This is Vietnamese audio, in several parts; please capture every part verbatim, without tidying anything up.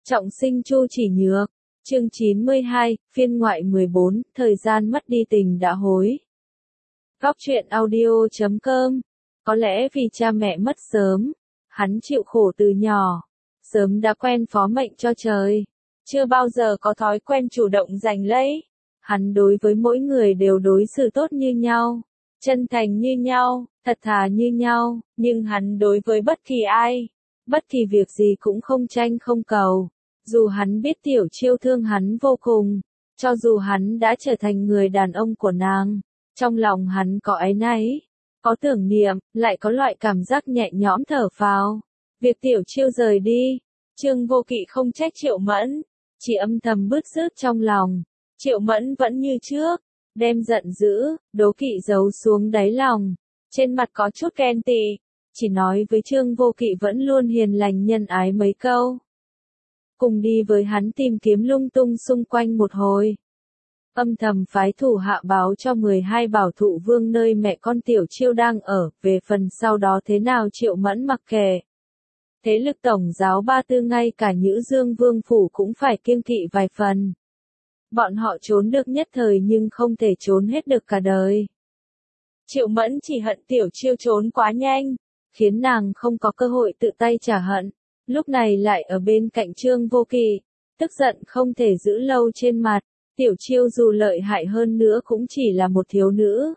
Trọng sinh Chu Chỉ Nhược, chương chín mươi hai, phiên ngoại mười bốn, thời gian mất đi tình đã hối. Góc truyện audio chấm com. Có lẽ vì cha mẹ mất sớm, hắn chịu khổ từ nhỏ, sớm đã quen phó mệnh cho trời, chưa bao giờ có thói quen chủ động giành lấy. Hắn đối với mỗi người đều đối xử tốt như nhau, chân thành như nhau, thật thà như nhau, nhưng hắn đối với bất kỳ ai, bất kỳ việc gì cũng không tranh không cầu. Dù hắn biết Tiểu Chiêu thương hắn vô cùng, cho dù hắn đã trở thành người đàn ông của nàng, trong lòng hắn có áy náy, có tưởng niệm, lại có loại cảm giác nhẹ nhõm thở phào. Việc Tiểu Chiêu rời đi, Trương Vô Kỵ không trách Triệu Mẫn, chỉ âm thầm bứt rứt trong lòng. Triệu Mẫn vẫn như trước, đem giận dữ, đố kỵ giấu xuống đáy lòng, trên mặt có chút ghen tị, chỉ nói với Trương Vô Kỵ vẫn luôn hiền lành nhân ái mấy câu. Cùng đi với hắn tìm kiếm lung tung xung quanh một hồi. Âm thầm phái thủ hạ báo cho mười hai bảo thụ vương nơi mẹ con Tiểu Chiêu đang ở, về phần sau đó thế nào Triệu Mẫn mặc kệ. Thế lực tổng giáo Ba Tư ngay cả Nhữ Dương Vương phủ cũng phải kiêng kỵ vài phần. Bọn họ trốn được nhất thời nhưng không thể trốn hết được cả đời. Triệu Mẫn chỉ hận Tiểu Chiêu trốn quá nhanh, khiến nàng không có cơ hội tự tay trả hận. Lúc này lại ở bên cạnh Trương Vô Kỵ, tức giận không thể giữ lâu trên mặt. Tiểu Chiêu dù lợi hại hơn nữa cũng chỉ là một thiếu nữ.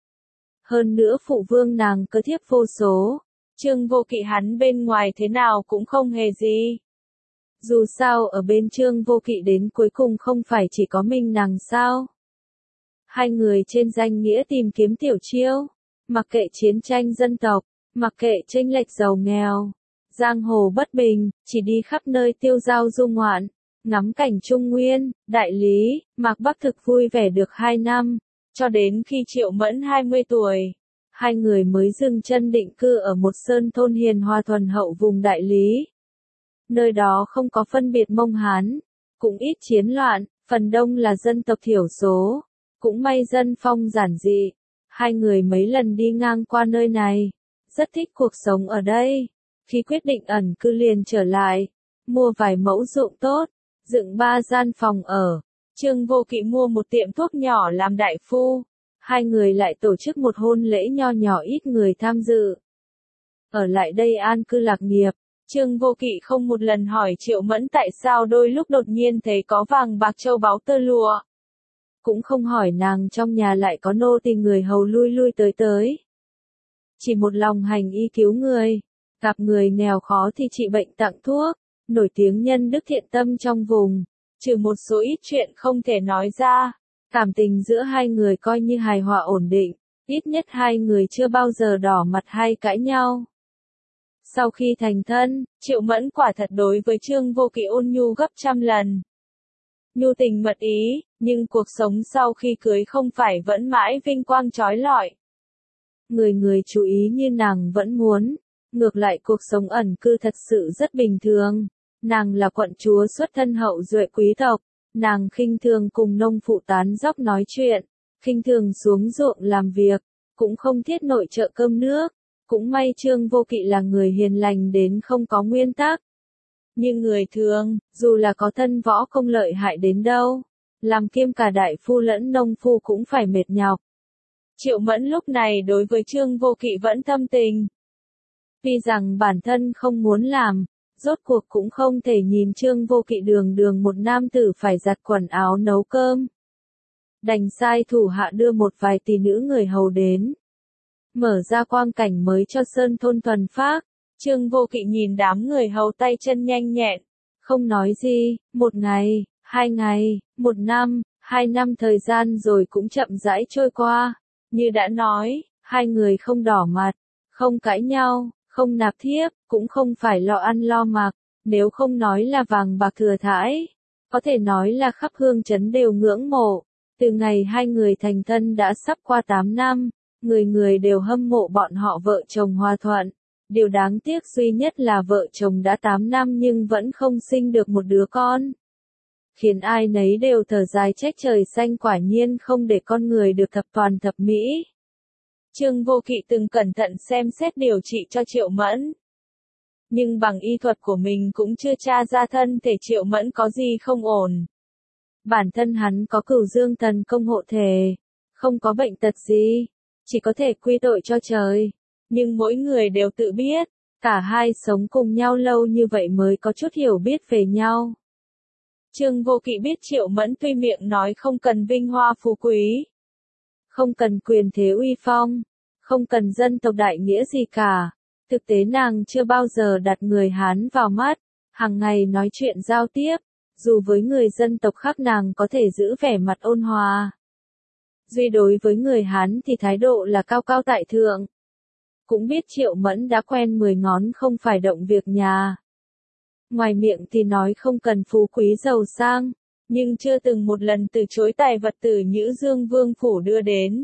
Hơn nữa phụ vương nàng cơ thiếp vô số, Trương Vô Kỵ hắn bên ngoài thế nào cũng không hề gì. Dù sao ở bên Trương Vô Kỵ đến cuối cùng không phải chỉ có mình nàng sao. Hai người trên danh nghĩa tìm kiếm Tiểu Chiêu, mặc kệ chiến tranh dân tộc, mặc kệ chênh lệch giàu nghèo, giang hồ bất bình, chỉ đi khắp nơi tiêu dao du ngoạn, ngắm cảnh Trung Nguyên, Đại Lý, Mạc Bắc thực vui vẻ được hai năm, cho đến khi Triệu Mẫn hai mươi tuổi, hai người mới dừng chân định cư ở một sơn thôn hiền hòa thuần hậu vùng Đại Lý. Nơi đó không có phân biệt Mông Hán, cũng ít chiến loạn, phần đông là dân tộc thiểu số, cũng may dân phong giản dị. Hai người mấy lần đi ngang qua nơi này, rất thích cuộc sống ở đây. Khi quyết định ẩn cư liền trở lại, mua vài mẫu ruộng tốt, dựng ba gian phòng ở. Trương Vô Kỵ mua một tiệm thuốc nhỏ làm đại phu. Hai người lại tổ chức một hôn lễ nho nhỏ ít người tham dự. Ở lại đây an cư lạc nghiệp, Trương Vô Kỵ không một lần hỏi Triệu Mẫn tại sao đôi lúc đột nhiên thấy có vàng bạc châu báu tơ lụa. Cũng không hỏi nàng trong nhà lại có nô tỳ người hầu lui lui tới tới. Chỉ một lòng hành y cứu người, gặp người nghèo khó thì trị bệnh tặng thuốc, nổi tiếng nhân đức thiện tâm trong vùng, trừ một số ít chuyện không thể nói ra. Cảm tình giữa hai người coi như hài hòa ổn định, ít nhất hai người chưa bao giờ đỏ mặt hay cãi nhau. Sau khi thành thân, Triệu Mẫn quả thật đối với Trương Vô Kỵ ôn nhu gấp trăm lần. Nhu tình mật ý, nhưng cuộc sống sau khi cưới không phải vẫn mãi vinh quang trói lọi. Người người chú ý như nàng vẫn muốn, ngược lại cuộc sống ẩn cư thật sự rất bình thường. Nàng là quận chúa xuất thân hậu duệ quý tộc, nàng khinh thường cùng nông phụ tán dóc nói chuyện, khinh thường xuống ruộng làm việc, cũng không thiết nội trợ cơm nước. Cũng may Trương Vô Kỵ là người hiền lành đến không có nguyên tắc. Nhưng người thường, dù là có thân võ công lợi hại đến đâu, làm kiêm cả đại phu lẫn nông phu cũng phải mệt nhọc. Triệu Mẫn lúc này đối với Trương Vô Kỵ vẫn thâm tình. Vì rằng bản thân không muốn làm, rốt cuộc cũng không thể nhìn Trương Vô Kỵ đường đường một nam tử phải giặt quần áo nấu cơm. Đành sai thủ hạ đưa một vài tỷ nữ người hầu đến. Mở ra quang cảnh mới cho sơn thôn thuần phác. Trương Vô Kỵ nhìn đám người hầu tay chân nhanh nhẹn, không nói gì. Một ngày, hai ngày, một năm, hai năm thời gian rồi cũng chậm rãi trôi qua. Như đã nói, hai người không đỏ mặt, không cãi nhau, không nạp thiếp, cũng không phải lo ăn lo mặc. Nếu không nói là vàng bạc thừa thãi, có thể nói là khắp hương trấn đều ngưỡng mộ. Từ ngày hai người thành thân đã sắp qua tám năm. Người người đều hâm mộ bọn họ vợ chồng hòa thuận. Điều đáng tiếc duy nhất là vợ chồng đã tám năm nhưng vẫn không sinh được một đứa con. Khiến ai nấy đều thở dài trách trời xanh quả nhiên không để con người được thập toàn thập mỹ. Trương Vô Kỵ từng cẩn thận xem xét điều trị cho Triệu Mẫn. nhưng bằng y thuật của mình cũng chưa tra ra thân thể Triệu Mẫn có gì không ổn. Bản thân hắn có Cửu Dương Thần Công hộ thể, không có bệnh tật gì, chỉ có thể quy tội cho trời. Nhưng mỗi người đều tự biết, cả hai sống cùng nhau lâu như vậy mới có chút hiểu biết về nhau. Trương Vô Kỵ biết Triệu Mẫn tuy miệng nói không cần vinh hoa phú quý, không cần quyền thế uy phong, không cần dân tộc đại nghĩa gì cả. Thực tế nàng chưa bao giờ đặt người Hán vào mắt, hàng ngày nói chuyện giao tiếp, dù với người dân tộc khác nàng có thể giữ vẻ mặt ôn hòa. Duy đối với người Hán thì thái độ là cao cao tại thượng. Cũng biết Triệu Mẫn đã quen mười ngón không phải động việc nhà. Ngoài miệng thì nói không cần phú quý giàu sang, nhưng chưa từng một lần từ chối tài vật từ Nhữ Dương Vương phủ đưa đến.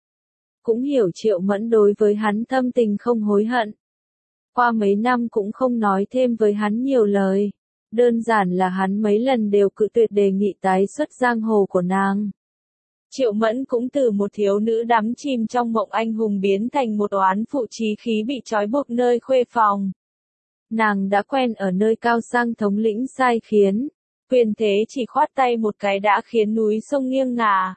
Cũng hiểu Triệu Mẫn đối với hắn thâm tình không hối hận. Qua mấy năm cũng không nói thêm với hắn nhiều lời, đơn giản là hắn mấy lần đều cự tuyệt đề nghị tái xuất giang hồ của nàng. Triệu Mẫn cũng từ một thiếu nữ đắm chìm trong mộng anh hùng biến thành một oán phụ trí khí bị trói buộc nơi khuê phòng. Nàng đã quen ở nơi cao sang thống lĩnh sai khiến, quyền thế chỉ khoát tay một cái đã khiến núi sông nghiêng ngả.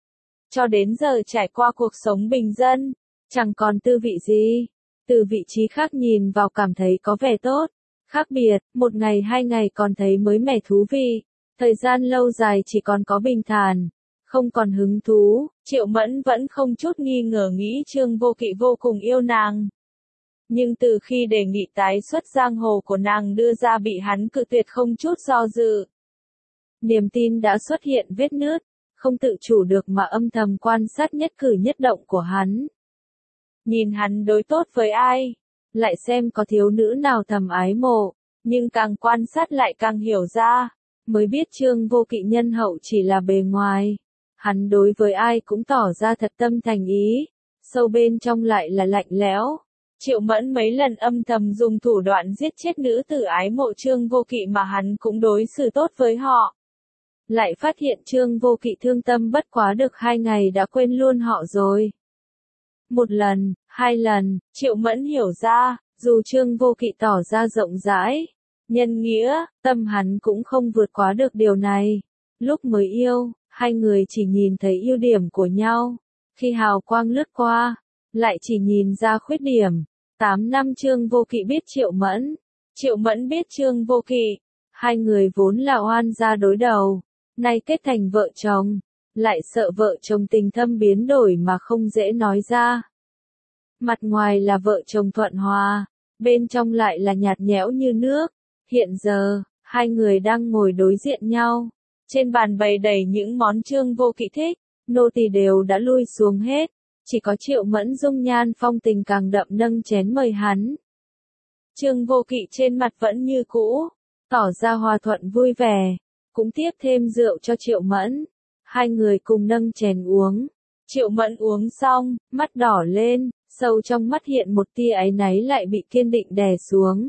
Cho đến giờ trải qua cuộc sống bình dân, chẳng còn tư vị gì. Từ vị trí khác nhìn vào cảm thấy có vẻ tốt, khác biệt, một ngày hai ngày còn thấy mới mẻ thú vị, thời gian lâu dài chỉ còn có bình thản, không còn hứng thú. Triệu Mẫn vẫn không chút nghi ngờ nghĩ Trương Vô Kỵ vô cùng yêu nàng. Nhưng từ khi đề nghị tái xuất giang hồ của nàng đưa ra bị hắn cự tuyệt không chút do dự. Niềm tin đã xuất hiện vết nứt, không tự chủ được mà âm thầm quan sát nhất cử nhất động của hắn. Nhìn hắn đối tốt với ai, lại xem có thiếu nữ nào thầm ái mộ, nhưng càng quan sát lại càng hiểu ra, mới biết Trương Vô Kỵ nhân hậu chỉ là bề ngoài. Hắn đối với ai cũng tỏ ra thật tâm thành ý, sâu bên trong lại là lạnh lẽo. Triệu Mẫn mấy lần âm thầm dùng thủ đoạn giết chết nữ tử ái mộ Trương Vô Kỵ mà hắn cũng đối xử tốt với họ. Lại phát hiện Trương Vô Kỵ thương tâm bất quá được hai ngày đã quên luôn họ rồi. Một lần, hai lần, Triệu Mẫn hiểu ra, dù Trương Vô Kỵ tỏ ra rộng rãi, nhân nghĩa, tâm hắn cũng không vượt quá được điều này. Lúc mới yêu, hai người chỉ nhìn thấy ưu điểm của nhau, khi hào quang lướt qua, lại chỉ nhìn ra khuyết điểm. Tám năm Trương Vô Kỵ biết Triệu Mẫn, Triệu Mẫn biết Trương Vô Kỵ, hai người vốn là oan gia đối đầu, nay kết thành vợ chồng, lại sợ vợ chồng tình thâm biến đổi mà không dễ nói ra. Mặt ngoài là vợ chồng thuận hòa, bên trong lại là nhạt nhẽo như nước. Hiện giờ, hai người đang ngồi đối diện nhau, trên bàn bày đầy những món Trương Vô Kỵ thích, nô tỳ đều đã lui xuống hết, chỉ có Triệu Mẫn dung nhan phong tình càng đậm nâng chén mời hắn. Trương Vô Kỵ trên mặt vẫn như cũ, tỏ ra hòa thuận vui vẻ, cũng tiếp thêm rượu cho Triệu Mẫn. Hai người cùng nâng chén uống. Triệu Mẫn uống xong, mắt đỏ lên, sâu trong mắt hiện một tia áy náy lại bị kiên định đè xuống.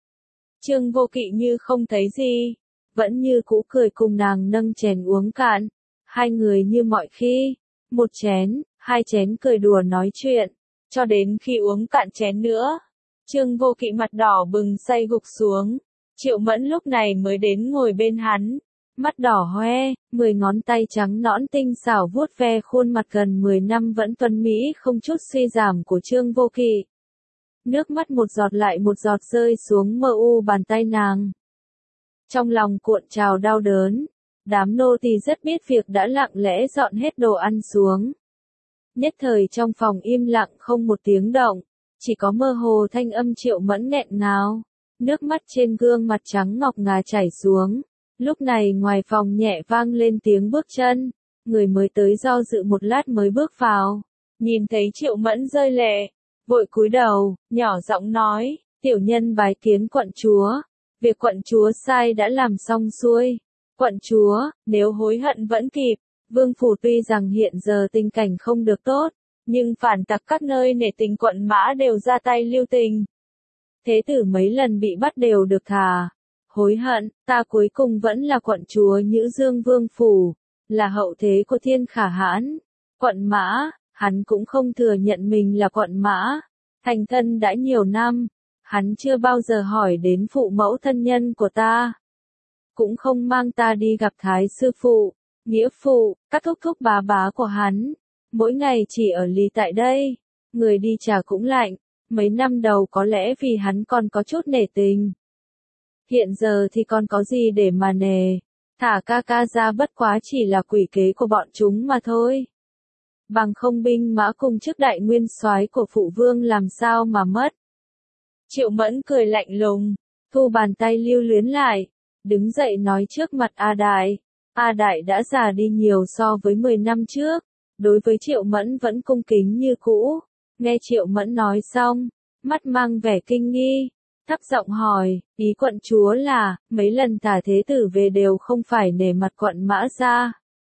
Trương Vô Kỵ như không thấy gì, vẫn như cũ cười cùng nàng nâng chén uống cạn. Hai người như mọi khi, một chén, hai chén cười đùa nói chuyện, cho đến khi uống cạn chén nữa. Trương Vô Kỵ mặt đỏ bừng say gục xuống, Triệu Mẫn lúc này mới đến ngồi bên hắn. Mắt đỏ hoe, mười ngón tay trắng nõn tinh xảo vuốt ve khuôn mặt gần mười năm vẫn tuấn mỹ không chút suy giảm của Trương Vô Kỵ. Nước mắt một giọt lại một giọt rơi xuống mờ u bàn tay nàng. Trong lòng cuộn trào đau đớn, đám nô tỳ rất biết việc đã lặng lẽ dọn hết đồ ăn xuống. Nhất thời trong phòng im lặng không một tiếng động, chỉ có mơ hồ thanh âm Triệu Mẫn nghẹn ngào, nước mắt trên gương mặt trắng ngọc ngà chảy xuống. Lúc này ngoài phòng nhẹ vang lên tiếng bước chân, người mới tới do dự một lát mới bước vào, nhìn thấy Triệu Mẫn rơi lệ, vội cúi đầu, nhỏ giọng nói, tiểu nhân bái kiến quận chúa, việc quận chúa sai đã làm xong xuôi. Quận chúa, nếu hối hận vẫn kịp, vương phủ tuy rằng hiện giờ tình cảnh không được tốt, nhưng phản tặc các nơi nể tình quận Mã đều ra tay lưu tình. Thế tử mấy lần bị bắt đều được thả. Hối hận, ta cuối cùng vẫn là quận chúa Nhữ Dương Vương phủ, là hậu thế của Thiên Khả Hãn. Quận Mã, hắn cũng không thừa nhận mình là quận Mã. Thành thân đã nhiều năm, Hắn chưa bao giờ hỏi đến phụ mẫu thân nhân của ta. Cũng không mang ta đi gặp thái sư phụ, nghĩa phụ, các thúc thúc bá bá của hắn. Mỗi ngày chỉ ở lì tại đây, người đi trà cũng lạnh, mấy năm đầu có lẽ vì hắn còn có chút nể tình. Hiện giờ thì còn có gì để mà nề, thả ca ca ra bất quá chỉ là quỷ kế của bọn chúng mà thôi. Bằng không binh mã cùng chức đại nguyên soái của phụ vương làm sao mà mất. Triệu Mẫn cười lạnh lùng, thu bàn tay lưu luyến lại, đứng dậy nói trước mặt A Đại. A Đại đã già đi nhiều so với mười năm trước, đối với Triệu Mẫn vẫn cung kính như cũ. Nghe Triệu Mẫn nói xong, mắt mang vẻ kinh nghi, thấp giọng hỏi, ý quận chúa là, mấy lần tả thế tử về đều không phải nể mặt quận Mã gia,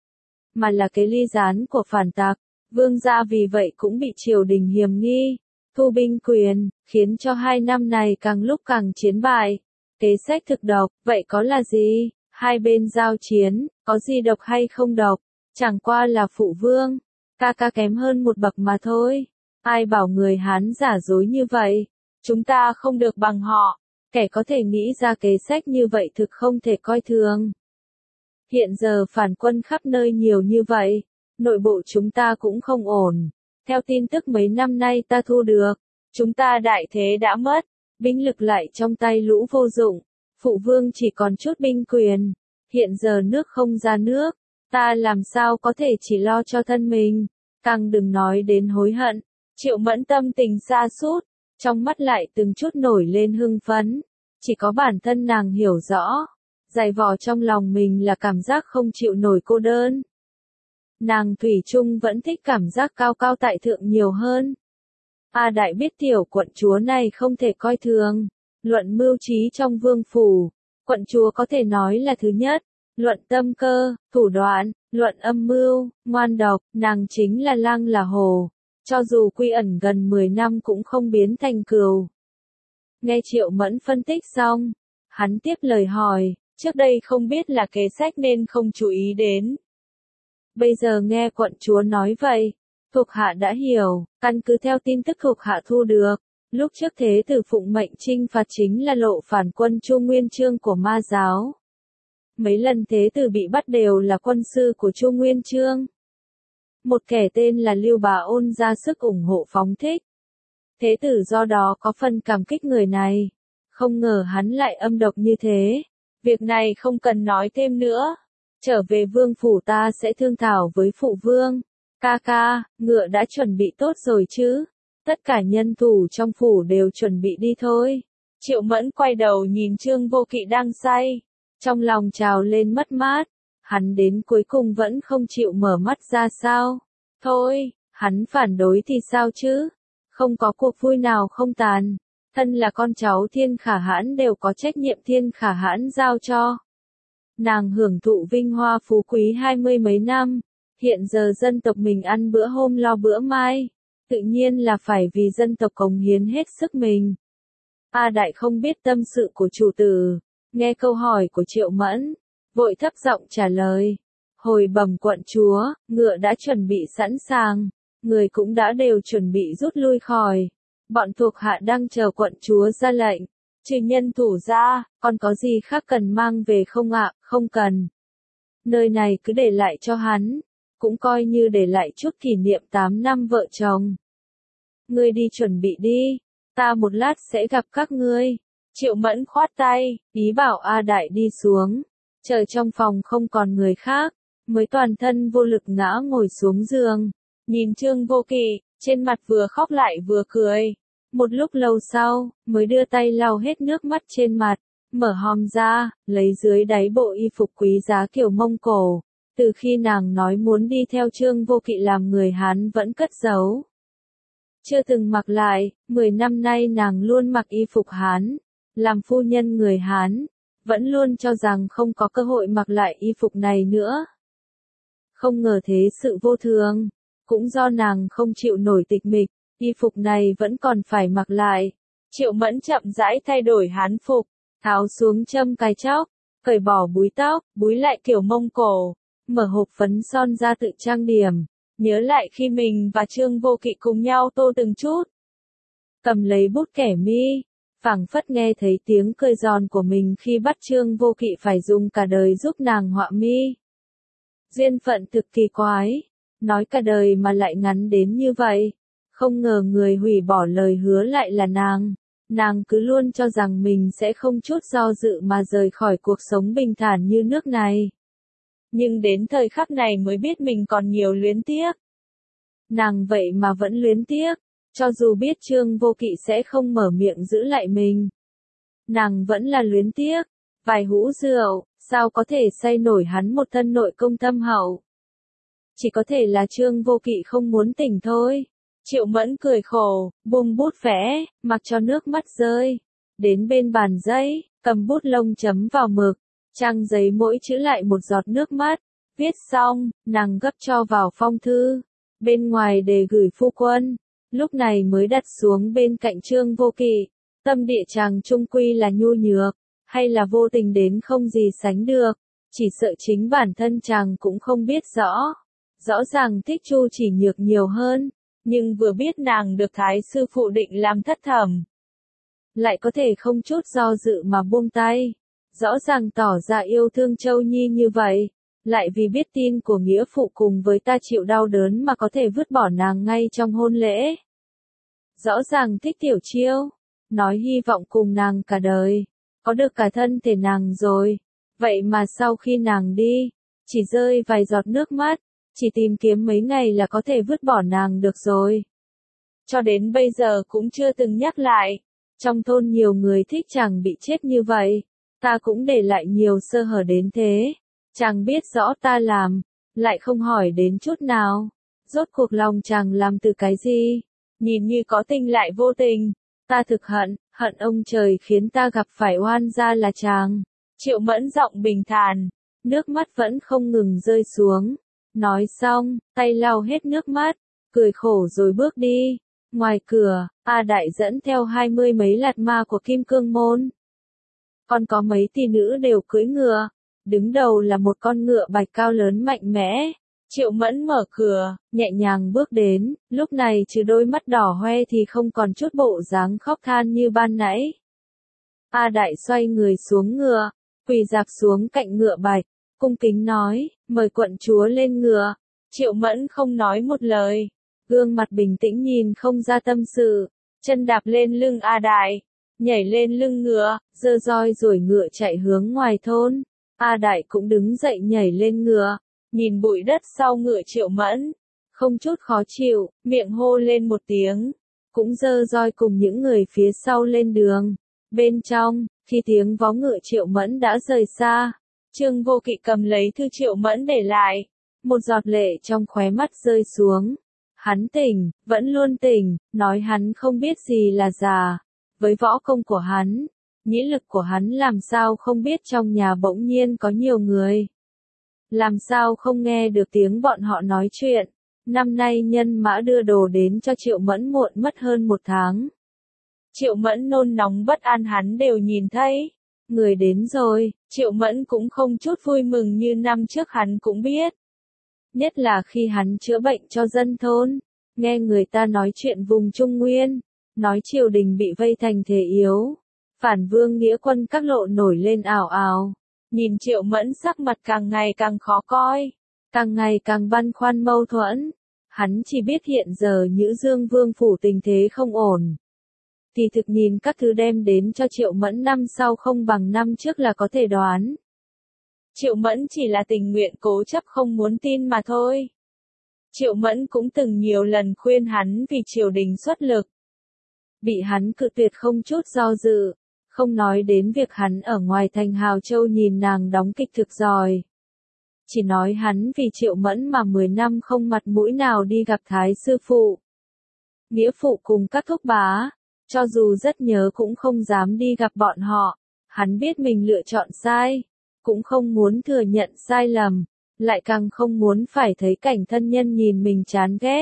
mà là cái ly gián của phản tặc. Vương gia vì vậy cũng bị triều đình hiềm nghi, thu binh quyền, khiến cho hai năm này càng lúc càng chiến bại. Kế sách thực độc, vậy có là gì? Hai bên giao chiến, có gì độc hay không độc? Chẳng qua là phụ vương, ca ca kém hơn một bậc mà thôi. Ai bảo người Hán giả dối như vậy? Chúng ta không được bằng họ. Kẻ có thể nghĩ ra kế sách như vậy thực không thể coi thường. Hiện giờ phản quân khắp nơi nhiều như vậy, nội bộ chúng ta cũng không ổn. Theo tin tức mấy năm nay ta thu được, chúng ta đại thế đã mất, binh lực lại trong tay lũ vô dụng, phụ vương chỉ còn chút binh quyền, hiện giờ nước không ra nước, ta làm sao có thể chỉ lo cho thân mình, càng đừng nói đến hối hận. Triệu Mẫn tâm tình sa sút, trong mắt lại từng chút nổi lên hưng phấn, chỉ có bản thân nàng hiểu rõ, dày vò trong lòng mình là cảm giác không chịu nổi cô đơn. Nàng thủy chung vẫn thích cảm giác cao cao tại thượng nhiều hơn. A Đại biết tiểu quận chúa này không thể coi thường, luận mưu trí trong vương phủ, quận chúa có thể nói là thứ nhất, luận tâm cơ, thủ đoạn, luận âm mưu, ngoan độc, nàng chính là lang là hồ, cho dù quy ẩn gần mười năm cũng không biến thành cừu. Nghe Triệu Mẫn phân tích xong, hắn tiếp lời hỏi, trước đây không biết là kế sách nên không chú ý đến. Bây giờ nghe quận chúa nói vậy, thuộc hạ đã hiểu, căn cứ theo tin tức thuộc hạ thu được, lúc trước thế tử phụng mệnh trinh phạt chính là lộ phản quân Chu Nguyên Chương của Ma giáo. Mấy lần thế tử bị bắt đều là quân sư của Chu Nguyên Chương. Một kẻ tên là Lưu Bá Ôn ra sức ủng hộ phóng thích. Thế tử do đó có phần cảm kích người này, không ngờ hắn lại âm độc như thế. Việc này không cần nói thêm nữa. Trở về vương phủ ta sẽ thương thảo với phụ vương. Ca ca, ngựa đã chuẩn bị tốt rồi chứ? Tất cả nhân thủ trong phủ đều chuẩn bị đi thôi. Triệu Mẫn quay đầu nhìn Trương Vô Kỵ đang say, trong lòng trào lên mất mát. Hắn đến cuối cùng vẫn không chịu mở mắt ra sao? Thôi, hắn phản đối thì sao chứ? Không có cuộc vui nào không tàn. Thân là con cháu Thiên Khả Hãn đều có trách nhiệm Thiên Khả Hãn giao cho. Nàng hưởng thụ vinh hoa phú quý hai mươi mấy năm, hiện giờ dân tộc mình ăn bữa hôm lo bữa mai, tự nhiên là phải vì dân tộc cống hiến hết sức mình. A Đại không biết tâm sự của chủ tử, nghe câu hỏi của Triệu Mẫn, vội thấp giọng trả lời. Hồi bẩm quận chúa, ngựa đã chuẩn bị sẵn sàng, người cũng đã đều chuẩn bị rút lui khỏi. Bọn thuộc hạ đang chờ quận chúa ra lệnh. Trừ nhân thủ ra, còn có gì khác cần mang về không ạ? Không cần. Nơi này cứ để lại cho hắn, cũng coi như để lại chút kỷ niệm tám năm vợ chồng. Ngươi đi chuẩn bị đi, ta một lát sẽ gặp các ngươi. Triệu Mẫn khoát tay, ý bảo A Đại đi xuống. Chờ trong phòng không còn người khác, mới toàn thân vô lực ngã ngồi xuống giường. Nhìn Trương Vô Kỵ, trên mặt vừa khóc lại vừa cười. Một lúc lâu sau, mới đưa tay lau hết nước mắt trên mặt, mở hòm ra, lấy dưới đáy bộ y phục quý giá kiểu Mông Cổ. Từ khi nàng nói muốn đi theo Trương Vô Kỵ làm người Hán vẫn cất giấu. Chưa từng mặc lại, mười năm nay nàng luôn mặc y phục Hán, làm phu nhân người Hán, vẫn luôn cho rằng không có cơ hội mặc lại y phục này nữa. Không ngờ thế sự vô thường, cũng do nàng không chịu nổi tịch mịch. Y phục này vẫn còn phải mặc lại. Triệu Mẫn chậm rãi thay đổi hán phục, tháo xuống châm cài chóc, cởi bỏ búi tóc, búi lại kiểu Mông Cổ, mở hộp phấn son ra tự trang điểm, nhớ lại khi mình và Trương Vô Kỵ cùng nhau tô từng chút. Cầm lấy bút kẻ mi, phảng phất nghe thấy tiếng cười giòn của mình khi bắt Trương Vô Kỵ phải dùng cả đời giúp nàng họa mi. Duyên phận thực kỳ quái, nói cả đời mà lại ngắn đến như vậy, không ngờ người hủy bỏ lời hứa lại là nàng. Nàng cứ luôn cho rằng mình sẽ không chút do dự mà rời khỏi cuộc sống bình thản như nước này. Nhưng đến thời khắc này mới biết mình còn nhiều luyến tiếc. Nàng vậy mà vẫn luyến tiếc, cho dù biết Trương Vô Kỵ sẽ không mở miệng giữ lại mình. Nàng vẫn là luyến tiếc, vài hũ rượu, sao có thể say nổi hắn một thân nội công thâm hậu. Chỉ có thể là Trương Vô Kỵ không muốn tỉnh thôi. Triệu Mẫn cười khổ, buông bút vẽ, mặc cho nước mắt rơi. Đến bên bàn giấy, cầm bút lông chấm vào mực, trang giấy mỗi chữ lại một giọt nước mắt. Viết xong, nàng gấp cho vào phong thư. Bên ngoài để gửi phu quân. Lúc này mới đặt xuống bên cạnh Trương Vô Kỵ. Tâm địa chàng trung quy là nhu nhược, hay là vô tình đến không gì sánh được. Chỉ sợ chính bản thân chàng cũng không biết rõ. Rõ ràng thích Chu Chỉ Nhược nhiều hơn. Nhưng vừa biết nàng được thái sư phụ định làm thất thẩm, lại có thể không chút do dự mà buông tay. Rõ ràng tỏ ra yêu thương Châu Nhi như vậy, lại vì biết tin của nghĩa phụ cùng với ta chịu đau đớn mà có thể vứt bỏ nàng ngay trong hôn lễ. Rõ ràng thích Tiểu Chiêu, nói hy vọng cùng nàng cả đời, có được cả thân thể nàng rồi. Vậy mà sau khi nàng đi, chỉ rơi vài giọt nước mắt. Chỉ tìm kiếm mấy ngày là có thể vứt bỏ nàng được rồi. Cho đến bây giờ cũng chưa từng nhắc lại. Trong thôn nhiều người thích chàng bị chết như vậy. Ta cũng để lại nhiều sơ hở đến thế. Chàng biết rõ ta làm, lại không hỏi đến chút nào. Rốt cuộc lòng chàng làm từ cái gì? Nhìn như có tình lại vô tình. Ta thực hận, hận ông trời khiến ta gặp phải oan gia là chàng. Triệu Mẫn giọng bình thản, nước mắt vẫn không ngừng rơi xuống. Nói xong, tay lau hết nước mắt, cười khổ rồi bước đi. Ngoài cửa, A Đại dẫn theo hai mươi mấy lạt ma của Kim Cương Môn. Còn có mấy tỷ nữ đều cưỡi ngựa. Đứng đầu là một con ngựa bạch cao lớn mạnh mẽ. Triệu Mẫn mở cửa, nhẹ nhàng bước đến, lúc này trừ đôi mắt đỏ hoe thì không còn chút bộ dáng khóc than như ban nãy. A Đại xoay người xuống ngựa, quỳ dạp xuống cạnh ngựa bạch. Cung kính nói, mời quận chúa lên ngựa. Triệu Mẫn không nói một lời, gương mặt bình tĩnh nhìn không ra tâm sự, chân đạp lên lưng A Đại, nhảy lên lưng ngựa, giơ roi rồi ngựa chạy hướng ngoài thôn. A Đại cũng đứng dậy nhảy lên ngựa, nhìn bụi đất sau ngựa Triệu Mẫn, không chút khó chịu, miệng hô lên một tiếng, cũng giơ roi cùng những người phía sau lên đường. Bên trong, khi tiếng vó ngựa Triệu Mẫn đã rời xa, Trương Vô Kỵ cầm lấy thư Triệu Mẫn để lại, một giọt lệ trong khóe mắt rơi xuống. Hắn tỉnh, vẫn luôn tỉnh, nói hắn không biết gì là già. Với võ công của hắn, nhĩ lực của hắn làm sao không biết trong nhà bỗng nhiên có nhiều người. Làm sao không nghe được tiếng bọn họ nói chuyện. Năm nay nhân mã đưa đồ đến cho Triệu Mẫn muộn mất hơn một tháng. Triệu Mẫn nôn nóng bất an hắn đều nhìn thấy. Người đến rồi, Triệu Mẫn cũng không chút vui mừng như năm trước hắn cũng biết. Nhất là khi hắn chữa bệnh cho dân thôn, nghe người ta nói chuyện vùng Trung Nguyên, nói triều đình bị vây thành thế yếu. Phản vương nghĩa quân các lộ nổi lên ảo ảo. Nhìn Triệu Mẫn sắc mặt càng ngày càng khó coi, càng ngày càng băn khoăn mâu thuẫn. Hắn chỉ biết hiện giờ Nhữ Dương Vương phủ tình thế không ổn. Thì thực nhìn các thứ đem đến cho Triệu Mẫn năm sau không bằng năm trước là có thể đoán. Triệu Mẫn chỉ là tình nguyện cố chấp không muốn tin mà thôi. Triệu Mẫn cũng từng nhiều lần khuyên hắn vì triều đình xuất lực. Bị hắn cự tuyệt không chút do dự, không nói đến việc hắn ở ngoài thành Hào Châu nhìn nàng đóng kịch thực giỏi. Chỉ nói hắn vì Triệu Mẫn mà mười năm không mặt mũi nào đi gặp thái sư phụ. Nghĩa phụ cùng các thúc bá, cho dù rất nhớ cũng không dám đi gặp bọn họ. Hắn biết mình lựa chọn sai, cũng không muốn thừa nhận sai lầm, lại càng không muốn phải thấy cảnh thân nhân nhìn mình chán ghét.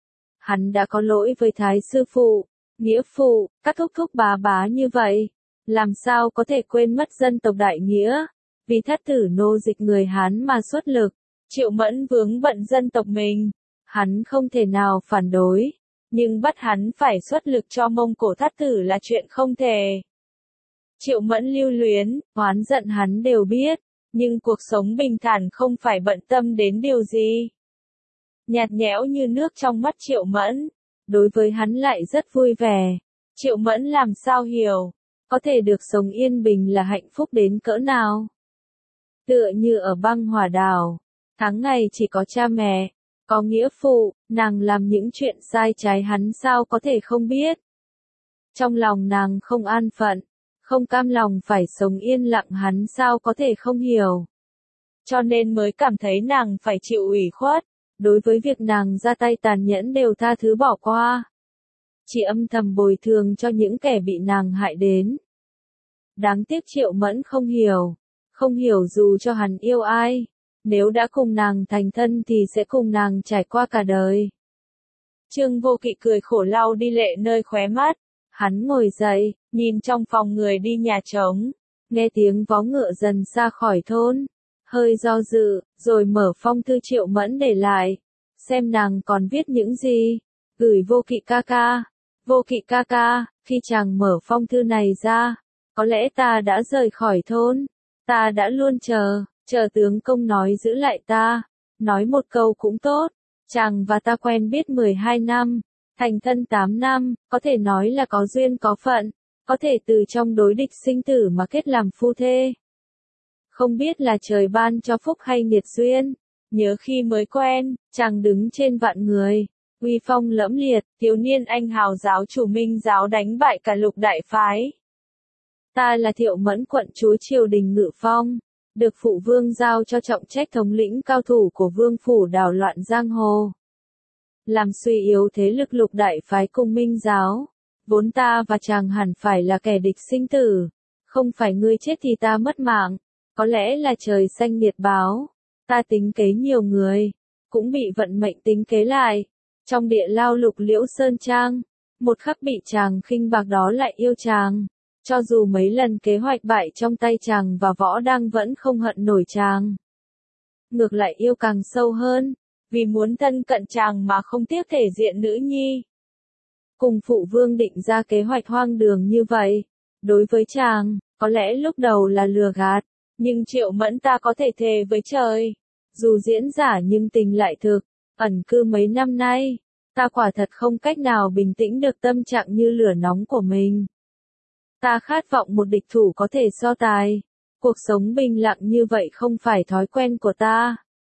Hắn đã có lỗi với thái sư phụ, nghĩa phụ, các thúc thúc bá bá như vậy, làm sao có thể quên mất dân tộc đại nghĩa, vì thất tử nô dịch người Hán mà xuất lực. Triệu Mẫn vướng bận dân tộc mình, hắn không thể nào phản đối, nhưng bắt hắn phải xuất lực cho Mông Cổ thất tử là chuyện không thể. Triệu Mẫn lưu luyến, oán giận hắn đều biết, nhưng cuộc sống bình thản không phải bận tâm đến điều gì. Nhạt nhẽo như nước trong mắt Triệu Mẫn, đối với hắn lại rất vui vẻ. Triệu Mẫn làm sao hiểu, có thể được sống yên bình là hạnh phúc đến cỡ nào. Tựa như ở băng hỏa đảo, tháng ngày chỉ có cha mẹ, có nghĩa phụ, nàng làm những chuyện sai trái hắn sao có thể không biết. Trong lòng nàng không an phận, không cam lòng phải sống yên lặng hắn sao có thể không hiểu. Cho nên mới cảm thấy nàng phải chịu ủy khuất, đối với việc nàng ra tay tàn nhẫn đều tha thứ bỏ qua. Chỉ âm thầm bồi thường cho những kẻ bị nàng hại đến. Đáng tiếc Triệu Mẫn không hiểu, không hiểu dù cho hắn yêu ai, nếu đã cùng nàng thành thân thì sẽ cùng nàng trải qua cả đời. Trương Vô Kỵ cười khổ lau đi lệ nơi khóe mắt, hắn ngồi dậy, nhìn trong phòng người đi nhà trống, nghe tiếng vó ngựa dần xa khỏi thôn, hơi do dự, rồi mở phong thư Triệu Mẫn để lại, xem nàng còn viết những gì, gửi Vô Kỵ ca ca. Vô Kỵ ca ca, khi chàng mở phong thư này ra, có lẽ ta đã rời khỏi thôn, ta đã luôn chờ, chờ tướng công nói giữ lại ta, nói một câu cũng tốt, chàng và ta quen biết mười hai năm, thành thân tám năm, có thể nói là có duyên có phận, có thể từ trong đối địch sinh tử mà kết làm phu thê. Không biết là trời ban cho phúc hay nghiệt duyên, nhớ khi mới quen, chàng đứng trên vạn người. Uy phong lẫm liệt, thiếu niên anh hào giáo chủ Minh giáo đánh bại cả lục đại phái. Ta là Thiệu Mẫn quận chúa triều đình Ngự Phong, được phụ vương giao cho trọng trách thống lĩnh cao thủ của vương phủ đảo loạn giang hồ. Làm suy yếu thế lực lục đại phái cùng Minh giáo, vốn ta và chàng hẳn phải là kẻ địch sinh tử, không phải ngươi chết thì ta mất mạng, có lẽ là trời xanh nghiệt báo, ta tính kế nhiều người, cũng bị vận mệnh tính kế lại. Trong địa lao lục liễu sơn trang, một khắc bị chàng khinh bạc đó lại yêu chàng. Cho dù mấy lần kế hoạch bại trong tay chàng và võ đang vẫn không hận nổi chàng. Ngược lại yêu càng sâu hơn, vì muốn thân cận chàng mà không tiếc thể diện nữ nhi. Cùng phụ vương định ra kế hoạch hoang đường như vậy, đối với chàng, có lẽ lúc đầu là lừa gạt, nhưng Triệu Mẫn ta có thể thề với trời. Dù diễn giả nhưng tình lại thực. Ẩn cư mấy năm nay, ta quả thật không cách nào bình tĩnh được tâm trạng như lửa nóng của mình. Ta khát vọng một địch thủ có thể so tài. Cuộc sống bình lặng như vậy không phải thói quen của ta.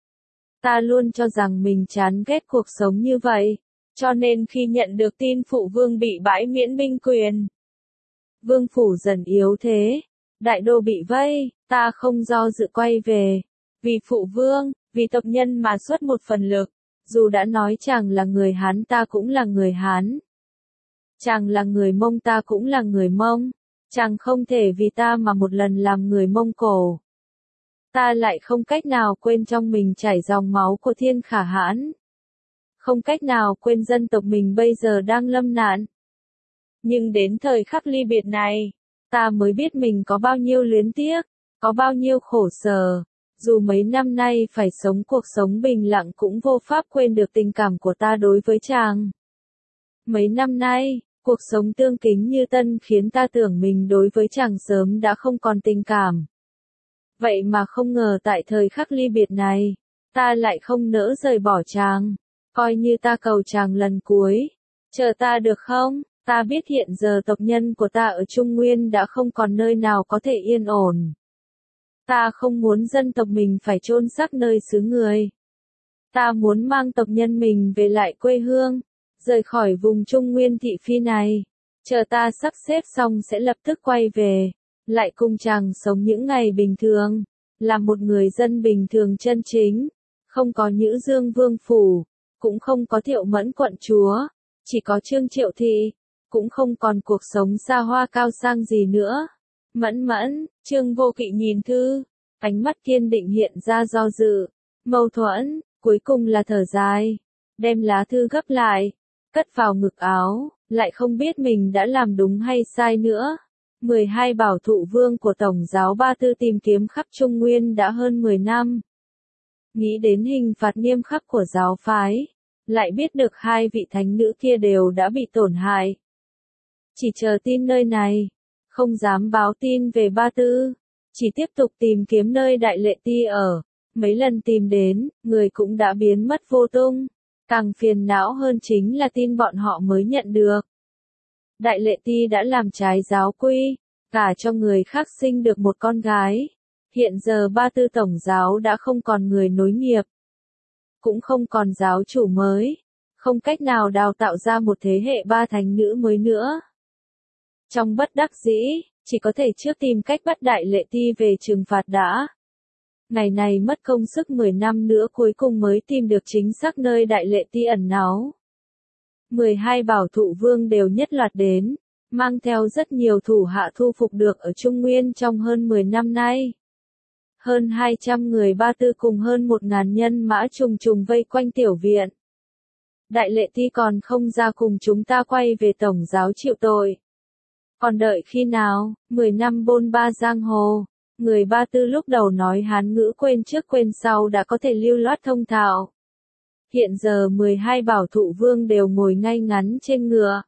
Ta luôn cho rằng mình chán ghét cuộc sống như vậy, cho nên khi nhận được tin phụ vương bị bãi miễn binh quyền, vương phủ dần yếu thế, đại đô bị vây, ta không do dự quay về. Vì phụ vương, vì tộc nhân mà xuất một phần lực. Dù đã nói chàng là người Hán ta cũng là người Hán. Chàng là người Mông ta cũng là người Mông. Chàng không thể vì ta mà một lần làm người Mông Cổ. Ta lại không cách nào quên trong mình chảy dòng máu của Thiên Khả Hãn. Không cách nào quên dân tộc mình bây giờ đang lâm nạn. Nhưng đến thời khắc ly biệt này, ta mới biết mình có bao nhiêu luyến tiếc, có bao nhiêu khổ sở. Dù mấy năm nay phải sống cuộc sống bình lặng cũng vô pháp quên được tình cảm của ta đối với chàng. Mấy năm nay, cuộc sống tương kính như tân khiến ta tưởng mình đối với chàng sớm đã không còn tình cảm. Vậy mà không ngờ tại thời khắc ly biệt này, ta lại không nỡ rời bỏ chàng, coi như ta cầu chàng lần cuối. Chờ ta được không? Ta biết hiện giờ tộc nhân của ta ở Trung Nguyên đã không còn nơi nào có thể yên ổn. Ta không muốn dân tộc mình phải chôn xác nơi xứ người. Ta muốn mang tộc nhân mình về lại quê hương, rời khỏi vùng Trung Nguyên thị phi này. Chờ ta sắp xếp xong sẽ lập tức quay về, lại cùng chàng sống những ngày bình thường, là một người dân bình thường chân chính, không có Nhữ Dương Vương Phủ, cũng không có Thiệu Mẫn quận chúa, chỉ có Trương Triệu Thị, cũng không còn cuộc sống xa hoa cao sang gì nữa. Mẫn mẫn, Trương Vô Kỵ nhìn thư, ánh mắt kiên định hiện ra do dự, mâu thuẫn, cuối cùng là thở dài, đem lá thư gấp lại, cất vào ngực áo, lại không biết mình đã làm đúng hay sai nữa. mười hai bảo thụ vương của Tổng giáo Ba Tư tìm kiếm khắp Trung Nguyên đã hơn mười năm. Nghĩ đến hình phạt nghiêm khắc của giáo phái, lại biết được hai vị thánh nữ kia đều đã bị tổn hại. Chỉ chờ tin nơi này. không dám báo tin về Ba Tư, chỉ tiếp tục tìm kiếm nơi Đại Lệ Ti ở. Mấy lần tìm đến, người cũng đã biến mất vô tung. Càng phiền não hơn chính là tin bọn họ mới nhận được. Đại Lệ Ti đã làm trái giáo quy, gả cho người khác sinh được một con gái. Hiện giờ Ba Tư tổng giáo đã không còn người nối nghiệp, cũng không còn giáo chủ mới, không cách nào đào tạo ra một thế hệ ba thánh nữ mới nữa. Trong bất đắc dĩ, chỉ có thể trước tìm cách bắt Đại Lệ Ti về trừng phạt đã. Ngày này mất công sức mười năm nữa cuối cùng mới tìm được chính xác nơi Đại Lệ Ti ẩn náu. mười hai bảo thụ vương đều nhất loạt đến, mang theo rất nhiều thủ hạ thu phục được ở Trung Nguyên trong hơn mười năm nay. Hơn hai trăm người Ba Tư cùng hơn một ngàn nhân mã trùng trùng vây quanh tiểu viện. Đại Lệ Ti còn không ra cùng chúng ta quay về tổng giáo chịu tội. Còn đợi khi nào, mười năm bôn ba giang hồ, người Ba Tư lúc đầu nói Hán ngữ quên trước quên sau đã có thể lưu loát thông thạo. Hiện giờ mười hai bảo thụ vương đều ngồi ngay ngắn trên ngựa.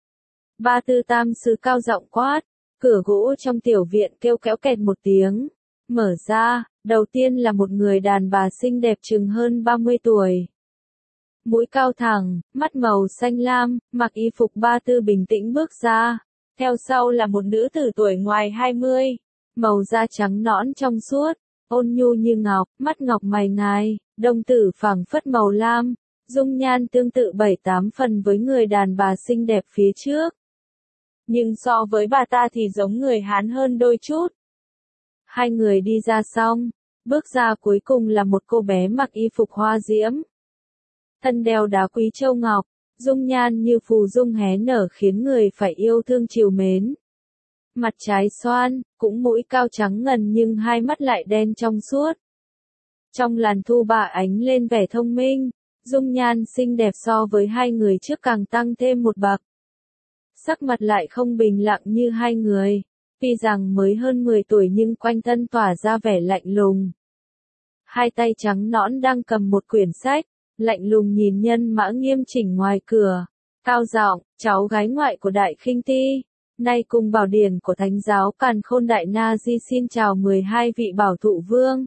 Ba Tư tam sư cao giọng quát, cửa gỗ trong tiểu viện kêu kéo kẹt một tiếng. Mở ra, đầu tiên là một người đàn bà xinh đẹp chừng hơn ba mươi tuổi. Mũi cao thẳng, mắt màu xanh lam, mặc y phục Ba Tư bình tĩnh bước ra. Theo sau là một nữ tử tuổi ngoài hai mươi, màu da trắng nõn trong suốt, ôn nhu như ngọc, mắt ngọc mày ngài, đồng tử phẳng phất màu lam, dung nhan tương tự bảy tám phần với người đàn bà xinh đẹp phía trước. Nhưng so với bà ta thì giống người Hán hơn đôi chút. Hai người đi ra xong, bước ra cuối cùng là một cô bé mặc y phục hoa diễm. Thân đeo đá quý châu ngọc, dung nhan như phù dung hé nở khiến người phải yêu thương trìu mến. Mặt trái xoan, cũng mũi cao trắng ngần nhưng hai mắt lại đen trong suốt. Trong làn thu bà ánh lên vẻ thông minh, dung nhan xinh đẹp so với hai người trước càng tăng thêm một bậc. Sắc mặt lại không bình lặng như hai người, tuy rằng mới hơn mười tuổi nhưng quanh thân tỏa ra vẻ lạnh lùng. Hai tay trắng nõn đang cầm một quyển sách, lạnh lùng nhìn nhân mã nghiêm chỉnh ngoài cửa, cao giọng, cháu gái ngoại của Đại Khinh Ti, nay cùng bảo điển của Thánh giáo Càn Khôn Đại Na Di xin chào mười hai vị bảo thụ vương.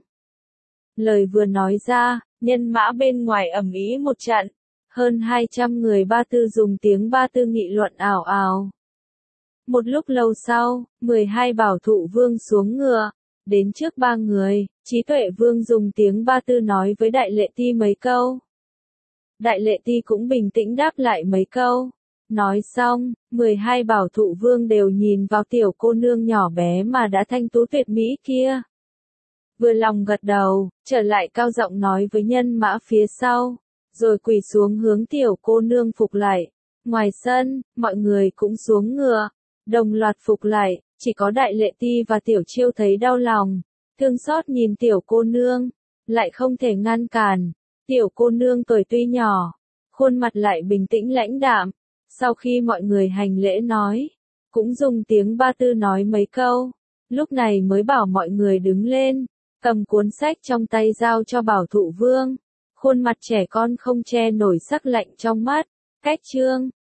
Lời vừa nói ra, nhân mã bên ngoài ầm ĩ một trận, hơn hai trăm người Ba Tư dùng tiếng Ba Tư nghị luận ào ào. Một lúc lâu sau, mười hai bảo thụ vương xuống ngựa, đến trước ba người, Trí Tuệ Vương dùng tiếng Ba Tư nói với Đại Lệ Ti mấy câu. Đại Lệ Ti cũng bình tĩnh đáp lại mấy câu. Nói xong, mười hai bảo thụ vương đều nhìn vào tiểu cô nương nhỏ bé mà đã thanh tú tuyệt mỹ kia. Vừa lòng gật đầu, trở lại cao giọng nói với nhân mã phía sau, rồi quỳ xuống hướng tiểu cô nương phục lại. Ngoài sân, mọi người cũng xuống ngựa, đồng loạt phục lại, chỉ có Đại Lệ Ti và Tiểu Chiêu thấy đau lòng, thương xót nhìn tiểu cô nương, lại không thể ngăn cản. Tiểu cô nương tuổi tuy nhỏ, khuôn mặt lại bình tĩnh lãnh đạm. Sau khi mọi người hành lễ nói, cũng dùng tiếng Ba Tư nói mấy câu, lúc này mới bảo mọi người đứng lên, cầm cuốn sách trong tay giao cho bảo thụ vương. Khuôn mặt trẻ con không che nổi sắc lạnh trong mắt. Cách chương